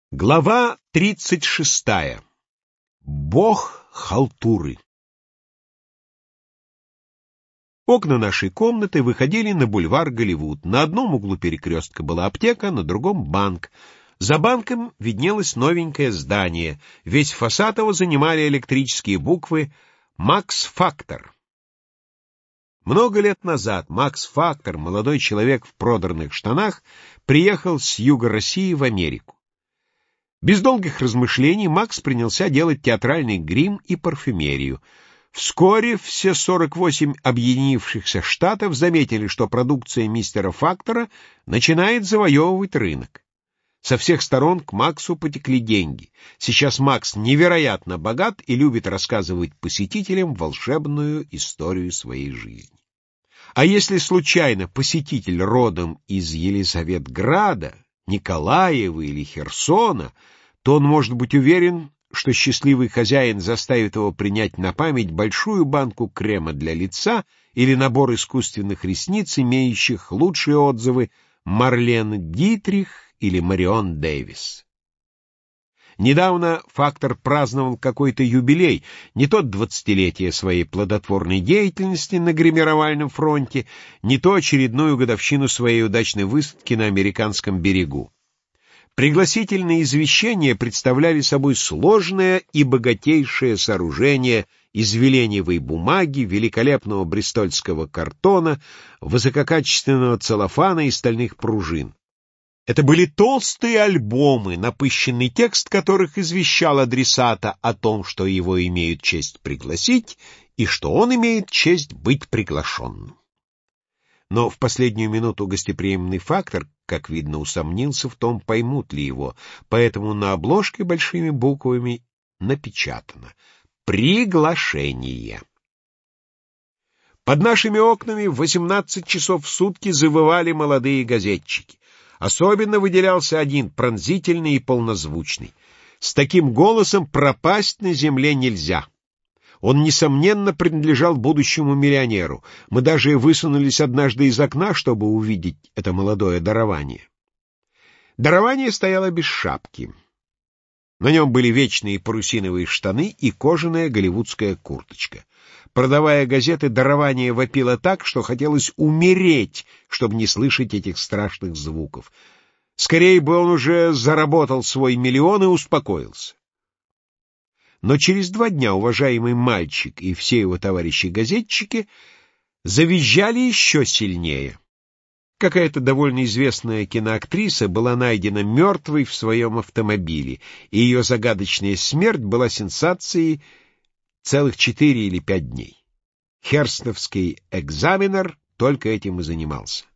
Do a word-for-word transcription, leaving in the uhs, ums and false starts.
Глава тридцать шестая. Бог халтуры. Окна нашей комнаты выходили на бульвар Голливуд. На одном углу перекрестка была аптека, на другом — банк. За банком виднелось новенькое здание. Весь фасад его занимали электрические буквы «Макс Фактор». Много лет назад Макс Фактор, молодой человек в продранных штанах, приехал с юга России в Америку. Без долгих размышлений Макс принялся делать театральный грим и парфюмерию. Вскоре все сорок восемь объединившихся штатов заметили, что продукция мистера Фактора начинает завоевывать рынок. Со всех сторон к Максу потекли деньги. Сейчас Макс невероятно богат и любит рассказывать посетителям волшебную историю своей жизни. А если случайно посетитель родом из Елизаветграда, Николаева или Херсона, то он может быть уверен, что счастливый хозяин заставит его принять на память большую банку крема для лица или набор искусственных ресниц, имеющих лучшие отзывы Марлен Дитрих или Марион Дэвис. Недавно Фактор праздновал какой-то юбилей, не то двадцатилетие своей плодотворной деятельности на гримировальном фронте, не то очередную годовщину своей удачной высадки на американском берегу. Пригласительные извещения представляли собой сложное и богатейшее сооружение из веленевой бумаги, великолепного бристольского картона, высококачественного целлофана и стальных пружин. Это были толстые альбомы, напыщенный текст которых извещал адресата о том, что его имеют честь пригласить и что он имеет честь быть приглашенным. Но в последнюю минуту гостеприимный Фактор, как видно, усомнился в том, поймут ли его, поэтому на обложке большими буквами напечатано «Приглашение». Под нашими окнами в восемнадцать часов в сутки завывали молодые газетчики. Особенно выделялся один, пронзительный и полнозвучный. С таким голосом пропасть на земле нельзя. Он, несомненно, принадлежал будущему миллионеру. Мы даже высунулись однажды из окна, чтобы увидеть это молодое дарование. Дарование стояло без шапки. На нем были вечные парусиновые штаны и кожаная голливудская курточка. Продавая газеты, дарование вопило так, что хотелось умереть, чтобы не слышать этих страшных звуков. Скорее бы он уже заработал свой миллион и успокоился. Но через два дня уважаемый мальчик и все его товарищи-газетчики завизжали еще сильнее. Какая-то довольно известная киноактриса была найдена мертвой в своем автомобиле, и ее загадочная смерть была сенсацией целых четыре или пять дней. Херстовский экзаменер только этим и занимался.